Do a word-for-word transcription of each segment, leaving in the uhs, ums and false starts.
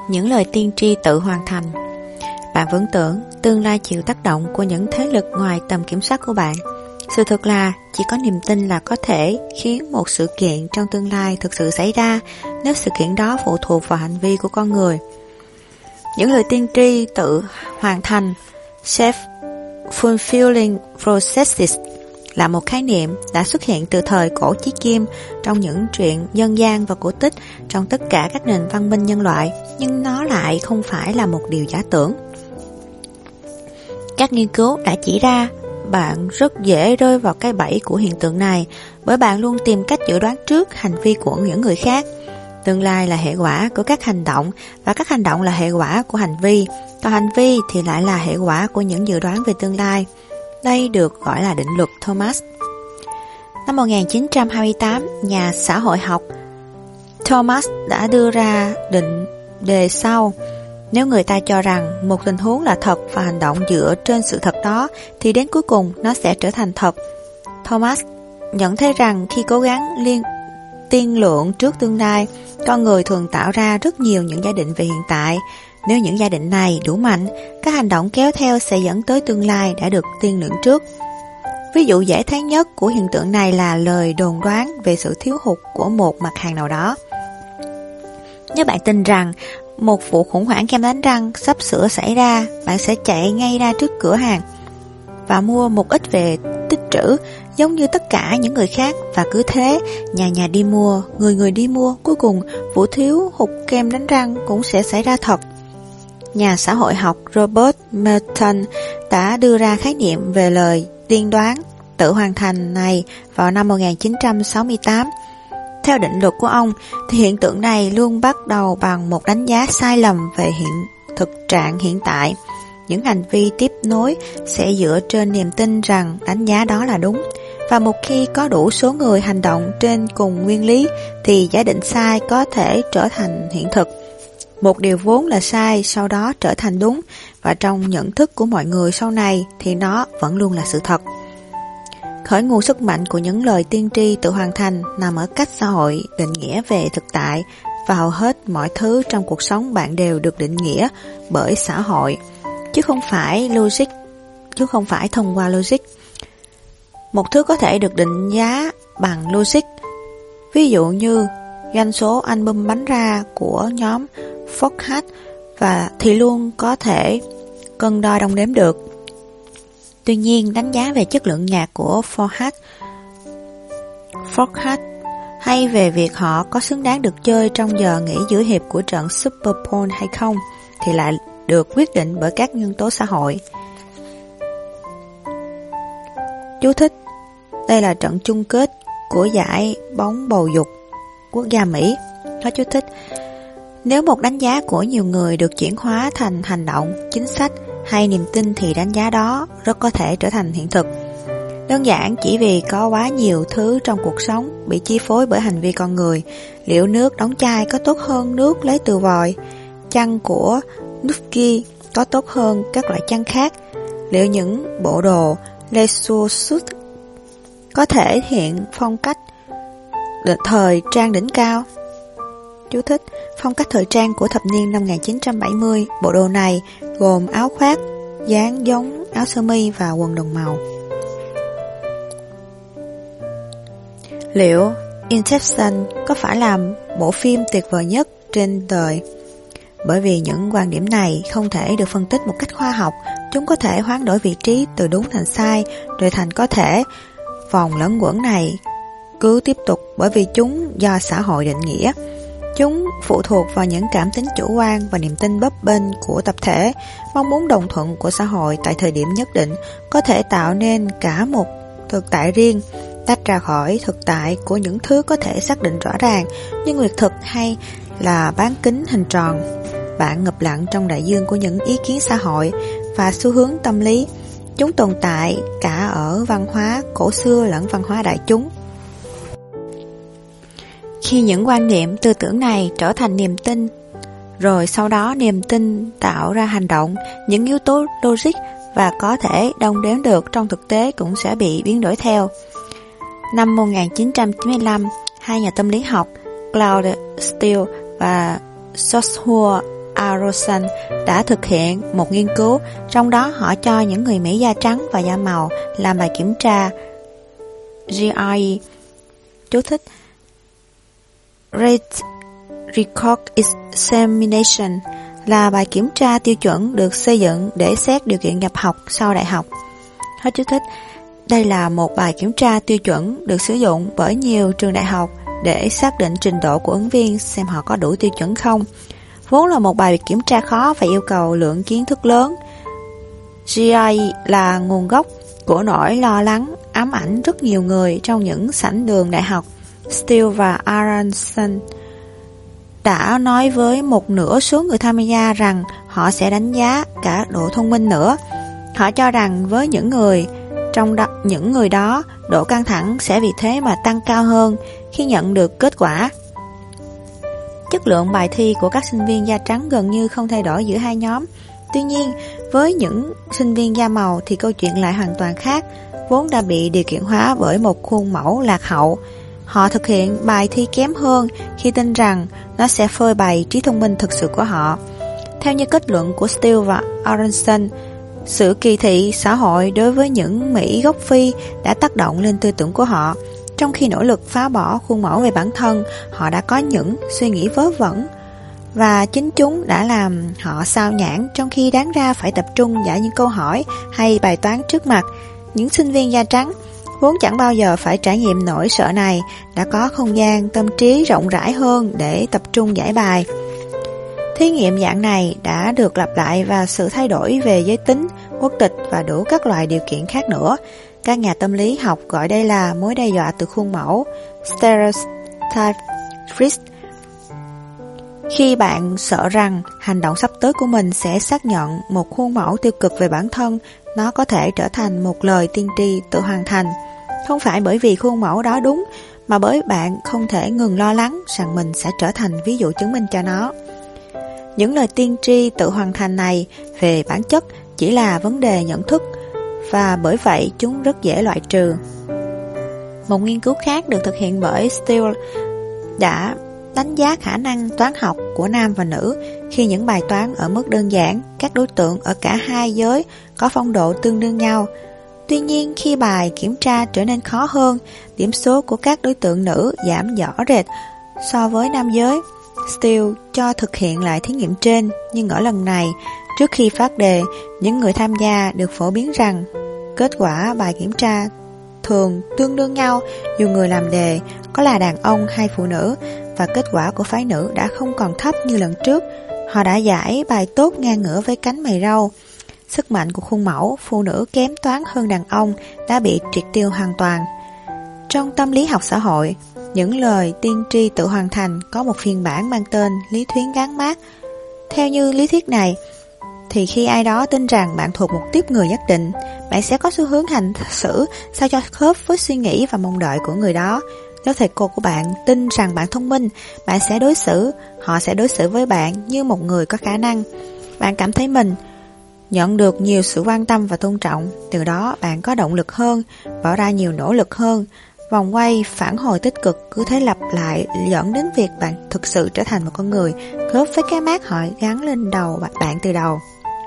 những lời tiên tri tự hoàn thành. Bạn vẫn tưởng tương lai chịu tác động của những thế lực ngoài tầm kiểm soát của bạn. Sự thật là chỉ có niềm tin là có thể khiến một sự kiện trong tương lai thực sự xảy ra nếu sự kiện đó phụ thuộc vào hành vi của con người. Những lời tiên tri tự hoàn thành, self-fulfilling processes, là một khái niệm đã xuất hiện từ thời cổ chí kim trong những truyện dân gian và cổ tích trong tất cả các nền văn minh nhân loại, nhưng nó lại không phải là một điều giả tưởng. Các nghiên cứu đã chỉ ra bạn rất dễ rơi vào cái bẫy của hiện tượng này, bởi bạn luôn tìm cách dự đoán trước hành vi của những người khác. Tương lai là hệ quả của các hành động, và các hành động là hệ quả của hành vi, còn hành vi thì lại là hệ quả của những dự đoán về tương lai. Đây được gọi là định luật Thomas. Năm một nghìn chín trăm hai mươi tám, nhà xã hội học Thomas đã đưa ra định đề sau: nếu người ta cho rằng một tình huống là thật và hành động dựa trên sự thật đó, thì đến cuối cùng nó sẽ trở thành thật. Thomas nhận thấy rằng khi cố gắng liên tiên lượng trước tương lai, con người thường tạo ra rất nhiều những giả định về hiện tại. Nếu những giả định này đủ mạnh, các hành động kéo theo sẽ dẫn tới tương lai đã được tiên lượng trước. Ví dụ dễ thấy nhất của hiện tượng này là lời đồn đoán về sự thiếu hụt của một mặt hàng nào đó. Nếu bạn tin rằng một vụ khủng hoảng kem đánh răng sắp sửa xảy ra, bạn sẽ chạy ngay ra trước cửa hàng và mua một ít về tích trữ, giống như tất cả những người khác, và cứ thế, nhà nhà đi mua, người người đi mua, cuối cùng vụ thiếu hụt kem đánh răng cũng sẽ xảy ra thật. Nhà xã hội học Robert Merton đã đưa ra khái niệm về lời tiên đoán tự hoàn thành này vào năm một nghìn chín trăm sáu mươi tám. Theo định luật của ông, thì hiện tượng này luôn bắt đầu bằng một đánh giá sai lầm về hiện thực trạng hiện tại. Những hành vi tiếp nối sẽ dựa trên niềm tin rằng đánh giá đó là đúng. Và một khi có đủ số người hành động trên cùng nguyên lý, thì giả định sai có thể trở thành hiện thực. Một điều vốn là sai sau đó trở thành đúng, và trong nhận thức của mọi người sau này thì nó vẫn luôn là sự thật. Khởi nguồn sức mạnh của những lời tiên tri tự hoàn thành nằm ở cách xã hội định nghĩa về thực tại, và hầu hết mọi thứ trong cuộc sống bạn đều được định nghĩa bởi xã hội, chứ không phải logic, chứ không phải thông qua logic. Một thứ có thể được định giá bằng logic, ví dụ như doanh số album bán ra của nhóm Forecast, và thì luôn có thể cân đo đong đếm được. Tuy nhiên, đánh giá về chất lượng nhạc của Forecast, Forecast hay về việc họ có xứng đáng được chơi trong giờ nghỉ giữa hiệp của trận Super Bowl hay không thì lại được quyết định bởi các nhân tố xã hội. Chú thích: đây là trận chung kết của giải bóng bầu dục quốc gia Mỹ. Hết chú thích. Nếu một đánh giá của nhiều người được chuyển hóa thành hành động, chính sách hay niềm tin, thì đánh giá đó rất có thể trở thành hiện thực. Đơn giản chỉ vì có quá nhiều thứ trong cuộc sống bị chi phối bởi hành vi con người. Liệu nước đóng chai có tốt hơn nước lấy từ vòi? Chăn của Nuki có tốt hơn các loại chăn khác? Liệu những bộ đồ Leisusuit có thể hiện phong cách thời trang đỉnh cao? Chú thích: phong cách thời trang của thập niên năm một nghìn chín trăm bảy mươi. Bộ đồ này gồm áo khoác dáng giống áo sơ mi và quần đồng màu. Liệu Inception có phải là bộ phim tuyệt vời nhất trên đời? Bởi vì những quan điểm này không thể được phân tích một cách khoa học, chúng có thể hoán đổi vị trí từ đúng thành sai, rồi thành có thể. Vòng lẫn quẩn này cứ tiếp tục bởi vì chúng do xã hội định nghĩa. Chúng phụ thuộc vào những cảm tính chủ quan và niềm tin bấp bênh của tập thể. Mong muốn đồng thuận của xã hội tại thời điểm nhất định có thể tạo nên cả một thực tại riêng, tách ra khỏi thực tại của những thứ có thể xác định rõ ràng như nguyệt thực hay là bán kính hình tròn. Bạn ngập lặng trong đại dương của những ý kiến xã hội và xu hướng tâm lý. Chúng tồn tại cả ở văn hóa cổ xưa lẫn văn hóa đại chúng. Khi những quan niệm tư tưởng này trở thành niềm tin, rồi sau đó niềm tin tạo ra hành động, những yếu tố logic và có thể đong đếm được trong thực tế cũng sẽ bị biến đổi theo. Năm một nghìn chín trăm chín mươi lăm, hai nhà tâm lý học Claude Steele và Joshua Aronson đã thực hiện một nghiên cứu, trong đó họ cho những người Mỹ da trắng và da màu làm bài kiểm tra G R E. Chú thích: Race Record Examination là bài kiểm tra tiêu chuẩn được xây dựng để xét điều kiện nhập học sau đại học. Hết chú thích. Đây là một bài kiểm tra tiêu chuẩn được sử dụng bởi nhiều trường đại học để xác định trình độ của ứng viên xem họ có đủ tiêu chuẩn không. Vốn là một bài kiểm tra khó và yêu cầu lượng kiến thức lớn. G R E là nguồn gốc của nỗi lo lắng ám ảnh rất nhiều người trong những sảnh đường đại học. Steele và Aronson đã nói với một nửa số người tham gia rằng họ sẽ đánh giá cả độ thông minh nữa. Họ cho rằng với những người trong đó, những người đó, độ căng thẳng sẽ vì thế mà tăng cao hơn khi nhận được kết quả. Chất lượng bài thi của các sinh viên da trắng gần như không thay đổi giữa hai nhóm. Tuy nhiên, với những sinh viên da màu thì câu chuyện lại hoàn toàn khác, vốn đã bị điều kiện hóa bởi một khuôn mẫu lạc hậu. Họ thực hiện bài thi kém hơn khi tin rằng nó sẽ phơi bày trí thông minh thực sự của họ. Theo như kết luận của Steele và Aronson, sự kỳ thị xã hội đối với những Mỹ gốc Phi đã tác động lên tư tưởng của họ. Trong khi nỗ lực phá bỏ khuôn mẫu về bản thân, họ đã có những suy nghĩ vớ vẩn, và chính chúng đã làm họ sao nhãng trong khi đáng ra phải tập trung giải những câu hỏi hay bài toán trước mặt. Những sinh viên da trắng vốn chẳng bao giờ phải trải nghiệm nỗi sợ này đã có không gian tâm trí rộng rãi hơn để tập trung giải bài. Thí nghiệm dạng này đã được lặp lại và sự thay đổi về giới tính, quốc tịch và đủ các loại điều kiện khác nữa. Các nhà tâm lý học gọi đây là mối đe dọa từ khuôn mẫu, stereotype risk. Khi bạn sợ rằng hành động sắp tới của mình sẽ xác nhận một khuôn mẫu tiêu cực về bản thân, nó có thể trở thành một lời tiên tri tự hoàn thành. Không phải bởi vì khuôn mẫu đó đúng, mà bởi bạn không thể ngừng lo lắng rằng mình sẽ trở thành ví dụ chứng minh cho nó. Những lời tiên tri tự hoàn thành này về bản chất chỉ là vấn đề nhận thức, và bởi vậy chúng rất dễ loại trừ. Một nghiên cứu khác được thực hiện bởi Steele đã đánh giá khả năng toán học của nam và nữ khi những bài toán ở mức đơn giản, các đối tượng ở cả hai giới có phong độ tương đương nhau. Tuy nhiên, khi bài kiểm tra trở nên khó hơn, điểm số của các đối tượng nữ giảm rõ rệt so với nam giới. Steele cho thực hiện lại thí nghiệm trên, nhưng ở lần này, trước khi phát đề, những người tham gia được phổ biến rằng kết quả bài kiểm tra thường tương đương nhau dù người làm đề có là đàn ông hay phụ nữ, và kết quả của phái nữ đã không còn thấp như lần trước. Họ đã giải bài tốt ngang ngửa với cánh mày râu. Sức mạnh của khuôn mẫu phụ nữ kém toán hơn đàn ông đã bị triệt tiêu hoàn toàn. Trong tâm lý học xã hội, những lời tiên tri tự hoàn thành có một phiên bản mang tên lý thuyết gắn mác. Theo như lý thuyết này, thì khi ai đó tin rằng bạn thuộc một tiếp người nhất định, bạn sẽ có xu hướng hành xử sao cho khớp với suy nghĩ và mong đợi của người đó. Nếu thầy cô của bạn tin rằng bạn thông minh, bạn sẽ đối xử, họ sẽ đối xử với bạn như một người có khả năng. Bạn cảm thấy mình nhận được nhiều sự quan tâm và tôn trọng, từ đó bạn có động lực hơn, bỏ ra nhiều nỗ lực hơn. Vòng quay phản hồi tích cực cứ thế lặp lại dẫn đến việc bạn thực sự trở thành một con người khớp với cái mác họ gắn lên đầu bạn từ đầu.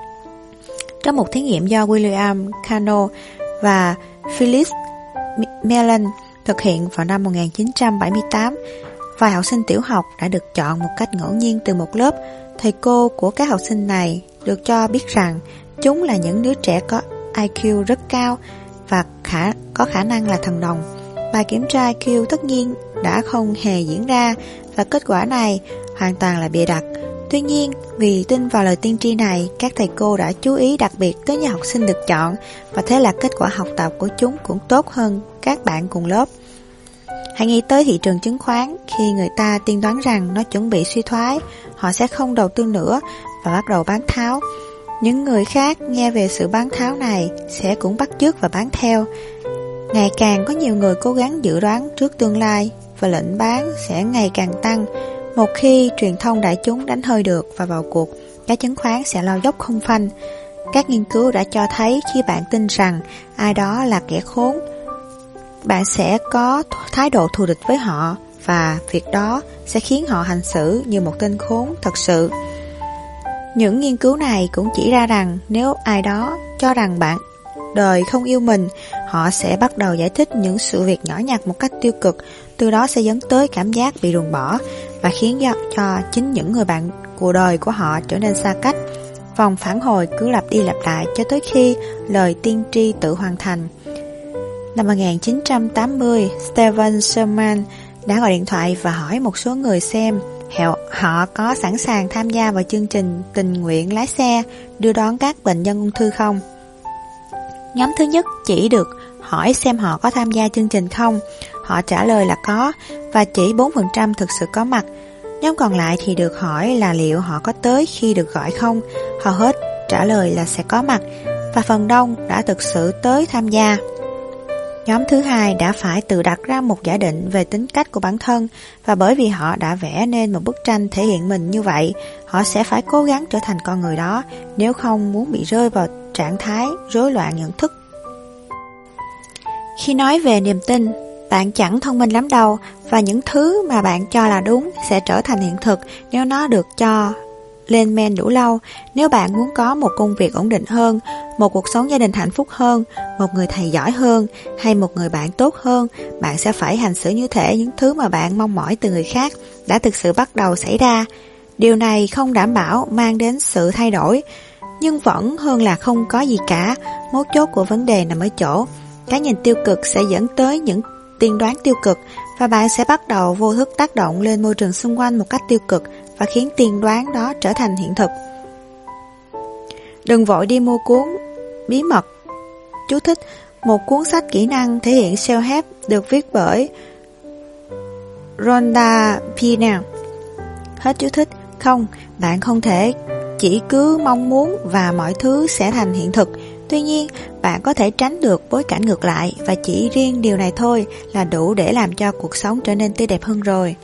Trong một thí nghiệm do William Cano và Phyllis Mellon thực hiện vào năm một nghìn chín trăm bảy mươi tám, vài học sinh tiểu học đã được chọn một cách ngẫu nhiên từ một lớp. Thầy cô của các học sinh này được cho biết rằng chúng là những đứa trẻ có I Q rất cao và khả, có khả năng là thần đồng. Bài kiểm tra I Q tất nhiên đã không hề diễn ra, và kết quả này hoàn toàn là bịa đặt. Tuy nhiên, vì tin vào lời tiên tri này, các thầy cô đã chú ý đặc biệt tới những học sinh được chọn, và thế là kết quả học tập của chúng cũng tốt hơn các bạn cùng lớp. Hãy nghĩ tới thị trường chứng khoán, khi người ta tiên đoán rằng nó chuẩn bị suy thoái, họ sẽ không đầu tư nữa và bắt đầu bán tháo. Những người khác nghe về sự bán tháo này sẽ cũng bắt chước và bán theo. Ngày càng có nhiều người cố gắng dự đoán trước tương lai, và lệnh bán sẽ ngày càng tăng. Một khi truyền thông đại chúng đánh hơi được và vào cuộc, giá chứng khoán sẽ lao dốc không phanh. Các nghiên cứu đã cho thấy khi bạn tin rằng ai đó là kẻ khốn, bạn sẽ có thái độ thù địch với họ, và việc đó sẽ khiến họ hành xử như một tên khốn thật sự. Những nghiên cứu này cũng chỉ ra rằng nếu ai đó cho rằng bạn đời không yêu mình, họ sẽ bắt đầu giải thích những sự việc nhỏ nhặt một cách tiêu cực, từ đó sẽ dẫn tới cảm giác bị ruồng bỏ và khiến cho, cho chính những người bạn cuộc đời của họ trở nên xa cách. Vòng phản hồi cứ lặp đi lặp lại cho tới khi lời tiên tri tự hoàn thành. Năm một nghìn chín trăm tám mươi, Stephen Sherman đã gọi điện thoại và hỏi một số người xem họ có sẵn sàng tham gia vào chương trình tình nguyện lái xe đưa đón các bệnh nhân ung thư không. Nhóm thứ nhất chỉ được hỏi xem họ có tham gia chương trình không. Họ trả lời là có, và chỉ bốn phần trăm thực sự có mặt. Nhóm còn lại thì được hỏi là liệu họ có tới khi được gọi không. Hầu hết trả lời là sẽ có mặt, và phần đông đã thực sự tới tham gia. Nhóm thứ hai đã phải tự đặt ra một giả định về tính cách của bản thân, và bởi vì họ đã vẽ nên một bức tranh thể hiện mình như vậy, họ sẽ phải cố gắng trở thành con người đó, nếu không muốn bị rơi vào trạng thái rối loạn nhận thức. Khi nói về niềm tin, bạn chẳng thông minh lắm đâu, và những thứ mà bạn cho là đúng sẽ trở thành hiện thực nếu nó được cho lên men đủ lâu. Nếu bạn muốn có một công việc ổn định hơn, một cuộc sống gia đình hạnh phúc hơn, một người thầy giỏi hơn, hay một người bạn tốt hơn, bạn sẽ phải hành xử như thể những thứ mà bạn mong mỏi từ người khác đã thực sự bắt đầu xảy ra. Điều này không đảm bảo mang đến sự thay đổi, nhưng vẫn hơn là không có gì cả. Mấu chốt của vấn đề nằm ở chỗ cái nhìn tiêu cực sẽ dẫn tới những tiên đoán tiêu cực, và bạn sẽ bắt đầu vô thức tác động lên môi trường xung quanh một cách tiêu cực và khiến tiên đoán đó trở thành hiện thực. Đừng vội đi mua cuốn Bí mật. Chú thích: một cuốn sách kỹ năng thể hiện self-help được viết bởi Rhonda Byrne. Hết chú thích. Không, bạn không thể chỉ cứ mong muốn và mọi thứ sẽ thành hiện thực. Tuy nhiên, bạn có thể tránh được bối cảnh ngược lại, và chỉ riêng điều này thôi là đủ để làm cho cuộc sống trở nên tươi đẹp hơn rồi.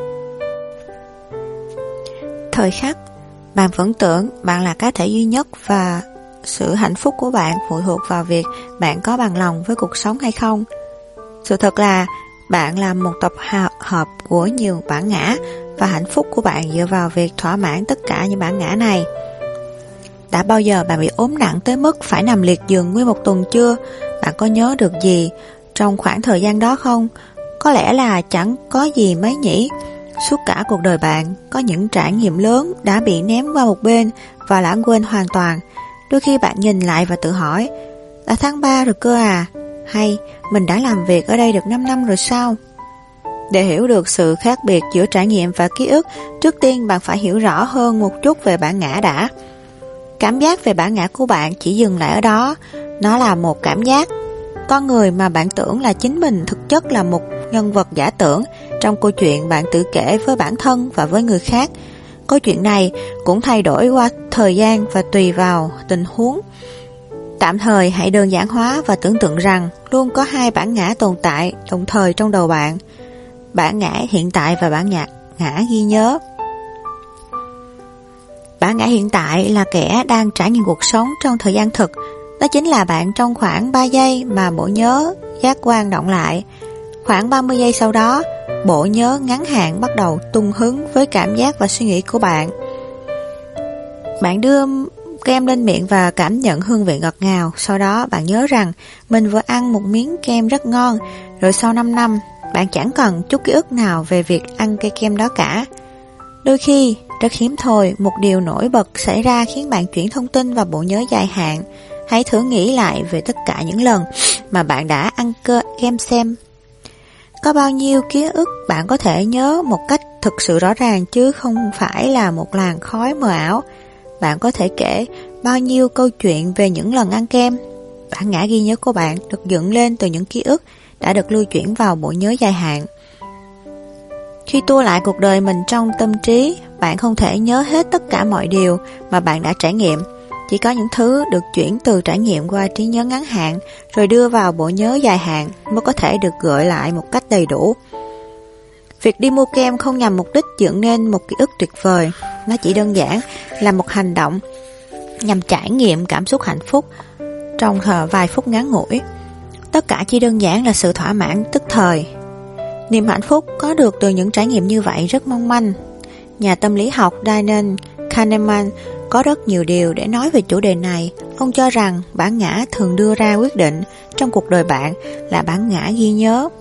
Thời khắc, bạn vẫn tưởng bạn là cá thể duy nhất, và sự hạnh phúc của bạn phụ thuộc vào việc bạn có bằng lòng với cuộc sống hay không. Sự thật là bạn là một tập hợp của nhiều bản ngã, và hạnh phúc của bạn dựa vào việc thỏa mãn tất cả những bản ngã này. Đã bao giờ bạn bị ốm nặng tới mức phải nằm liệt giường nguyên một tuần chưa? Bạn có nhớ được gì trong khoảng thời gian đó không? Có lẽ là chẳng có gì mấy nhỉ. Suốt cả cuộc đời bạn, có những trải nghiệm lớn đã bị ném qua một bên và lãng quên hoàn toàn. Đôi khi bạn nhìn lại và tự hỏi, đã tháng ba rồi cơ à? Hay mình đã làm việc ở đây được năm năm rồi sao? Để hiểu được sự khác biệt giữa trải nghiệm và ký ức, trước tiên bạn phải hiểu rõ hơn một chút về bản ngã đã. Cảm giác về bản ngã của bạn chỉ dừng lại ở đó. Nó là một cảm giác. Con người mà bạn tưởng là chính mình thực chất là một nhân vật giả tưởng trong câu chuyện bạn tự kể với bản thân và với người khác. Câu chuyện này cũng thay đổi qua thời gian và tùy vào tình huống. Tạm thời hãy đơn giản hóa và tưởng tượng rằng luôn có hai bản ngã tồn tại đồng thời trong đầu bạn. Bản ngã hiện tại và bản ngã, ngã ghi nhớ. Bản ngã hiện tại là kẻ đang trải nghiệm cuộc sống trong thời gian thực. Đó chính là bạn trong khoảng ba giây mà bộ nhớ giác quan động lại. Khoảng ba mươi giây sau đó, bộ nhớ ngắn hạn bắt đầu tung hứng với cảm giác và suy nghĩ của bạn. Bạn đưa kem lên miệng và cảm nhận hương vị ngọt ngào. Sau đó bạn nhớ rằng mình vừa ăn một miếng kem rất ngon. Rồi sau năm năm, bạn chẳng cần chút ký ức nào về việc ăn cây kem đó cả. Đôi khi, rất hiếm thôi, một điều nổi bật xảy ra khiến bạn chuyển thông tin vào bộ nhớ dài hạn. Hãy thử nghĩ lại về tất cả những lần mà bạn đã ăn cơ kem xem. Có bao nhiêu ký ức bạn có thể nhớ một cách thực sự rõ ràng chứ không phải là một làn khói mờ ảo. Bạn có thể kể bao nhiêu câu chuyện về những lần ăn kem. Bản ngã ghi nhớ của bạn được dựng lên từ những ký ức đã được lưu chuyển vào bộ nhớ dài hạn. Khi tua lại cuộc đời mình trong tâm trí, bạn không thể nhớ hết tất cả mọi điều mà bạn đã trải nghiệm. Chỉ có những thứ được chuyển từ trải nghiệm qua trí nhớ ngắn hạn rồi đưa vào bộ nhớ dài hạn mới có thể được gợi lại một cách đầy đủ. Việc đi mua kem không nhằm mục đích dựng nên một ký ức tuyệt vời. Nó chỉ đơn giản là một hành động nhằm trải nghiệm cảm xúc hạnh phúc trong vài phút ngắn ngủi. Tất cả chỉ đơn giản là sự thỏa mãn tức thời. Niềm hạnh phúc có được từ những trải nghiệm như vậy rất mong manh. Nhà tâm lý học Daniel Kahneman có rất nhiều điều để nói về chủ đề này. Ông cho rằng bản ngã thường đưa ra quyết định trong cuộc đời bạn là bản ngã ghi nhớ.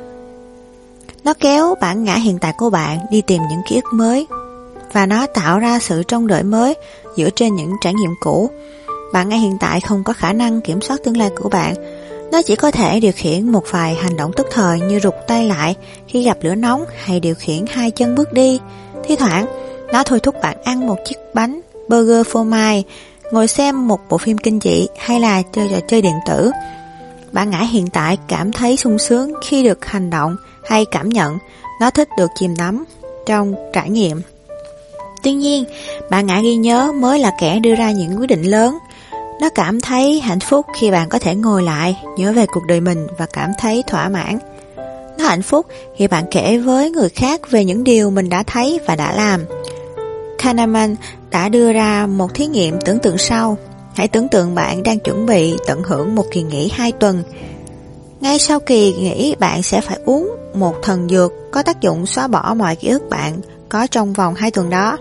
Nó kéo bản ngã hiện tại của bạn đi tìm những ký ức mới, và nó tạo ra sự trông đợi mới dựa trên những trải nghiệm cũ. Bản ngã hiện tại không có khả năng kiểm soát tương lai của bạn. Nó chỉ có thể điều khiển một vài hành động tức thời như rụt tay lại khi gặp lửa nóng hay điều khiển hai chân bước đi. Thi thoảng, nó thôi thúc bạn ăn một chiếc bánh burger phô mai, ngồi xem một bộ phim kinh dị hay là chơi trò chơi điện tử. Bản ngã hiện tại cảm thấy sung sướng khi được hành động hay cảm nhận. Nó thích được chìm đắm trong trải nghiệm. Tuy nhiên, bản ngã ghi nhớ mới là kẻ đưa ra những quyết định lớn. Nó cảm thấy hạnh phúc khi bạn có thể ngồi lại, nhớ về cuộc đời mình và cảm thấy thỏa mãn. Nó hạnh phúc khi bạn kể với người khác về những điều mình đã thấy và đã làm. Kahneman đã đưa ra một thí nghiệm tưởng tượng sau. Hãy tưởng tượng bạn đang chuẩn bị tận hưởng một kỳ nghỉ hai tuần. Ngay sau kỳ nghỉ, bạn sẽ phải uống một thần dược có tác dụng xóa bỏ mọi ký ức bạn có trong vòng hai tuần đó.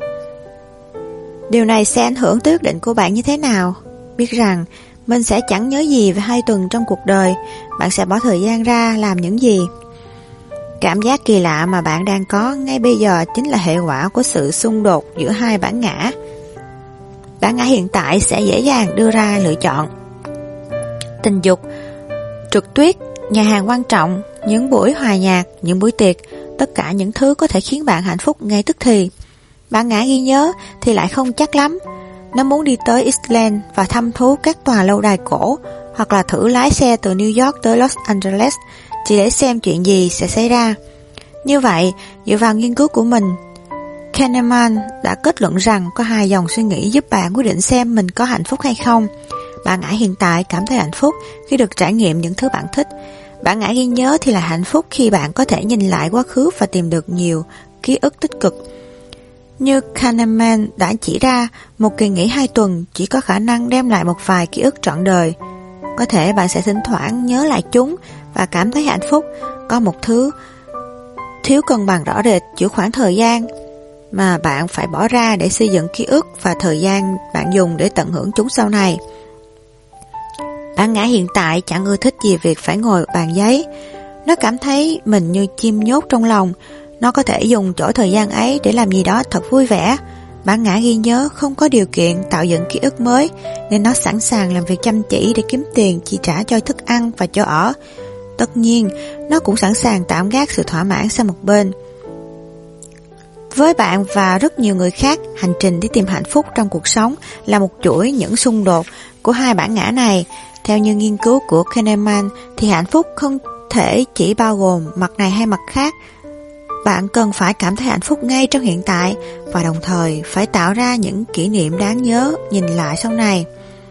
Điều này sẽ ảnh hưởng tới quyết định của bạn như thế nào? Biết rằng mình sẽ chẳng nhớ gì về hai tuần trong cuộc đời, bạn sẽ bỏ thời gian ra làm những gì? Cảm giác kỳ lạ mà bạn đang có ngay bây giờ chính là hệ quả của sự xung đột giữa hai bản ngã. Bản ngã hiện tại sẽ dễ dàng đưa ra lựa chọn. Tình dục, trượt tuyết, nhà hàng quan trọng, những buổi hòa nhạc, những buổi tiệc, tất cả những thứ có thể khiến bạn hạnh phúc ngay tức thì. Bản ngã ghi nhớ thì lại không chắc lắm. Nó muốn đi tới Iceland và thăm thú các tòa lâu đài cổ, hoặc là thử lái xe từ New York tới Los Angeles chỉ để xem chuyện gì sẽ xảy ra. Như vậy, dựa vào nghiên cứu của mình, Kahneman đã kết luận rằng có hai dòng suy nghĩ giúp bạn quyết định xem mình có hạnh phúc hay không. Bản ngã hiện tại cảm thấy hạnh phúc khi được trải nghiệm những thứ bạn thích. Bản ngã ghi nhớ thì là hạnh phúc khi bạn có thể nhìn lại quá khứ và tìm được nhiều ký ức tích cực. Như Kahneman đã chỉ ra, một kỳ nghỉ hai tuần chỉ có khả năng đem lại một vài ký ức trọn đời. Có thể bạn sẽ thỉnh thoảng nhớ lại chúng và cảm thấy hạnh phúc. Có một thứ thiếu cân bằng rõ rệt giữa khoảng thời gian mà bạn phải bỏ ra để xây dựng ký ức và thời gian bạn dùng để tận hưởng chúng sau này. Bản ngã hiện tại chẳng ưa thích gì việc phải ngồi bàn giấy. Nó cảm thấy mình như chim nhốt trong lòng. Nó có thể dùng chỗ thời gian ấy để làm gì đó thật vui vẻ. Bản ngã ghi nhớ không có điều kiện tạo dựng ký ức mới, nên nó sẵn sàng làm việc chăm chỉ để kiếm tiền chi trả cho thức ăn và chỗ ở. Tất nhiên, nó cũng sẵn sàng tạm gác sự thỏa mãn sang một bên. Với bạn và rất nhiều người khác, hành trình đi tìm hạnh phúc trong cuộc sống là một chuỗi những xung đột của hai bản ngã này. Theo như nghiên cứu của Kahneman thì hạnh phúc không thể chỉ bao gồm mặt này hay mặt khác. Bạn cần phải cảm thấy hạnh phúc ngay trong hiện tại và đồng thời phải tạo ra những kỷ niệm đáng nhớ nhìn lại sau này.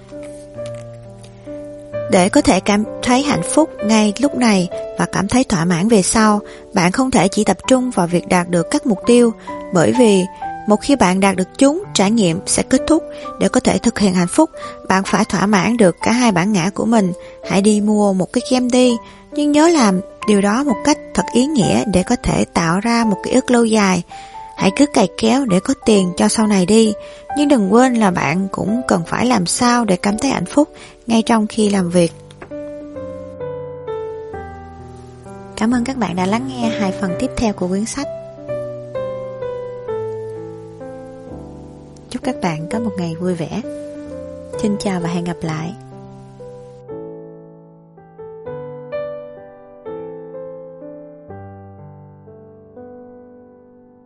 Để có thể cảm thấy hạnh phúc ngay lúc này và cảm thấy thỏa mãn về sau, bạn không thể chỉ tập trung vào việc đạt được các mục tiêu, bởi vì một khi bạn đạt được chúng, trải nghiệm sẽ kết thúc. Để có thể thực hiện hạnh phúc, bạn phải thỏa mãn được cả hai bản ngã của mình. Hãy đi mua một cái kem đi, nhưng nhớ làm điều đó một cách thật ý nghĩa để có thể tạo ra một ký ức lâu dài. Hãy cứ cày kéo để có tiền cho sau này đi, nhưng đừng quên là bạn cũng cần phải làm sao để cảm thấy hạnh phúc ngay trong khi làm việc. Cảm ơn các bạn đã lắng nghe hai phần tiếp theo của quyển sách. Chúc các bạn có một ngày vui vẻ. Xin chào và hẹn gặp lại.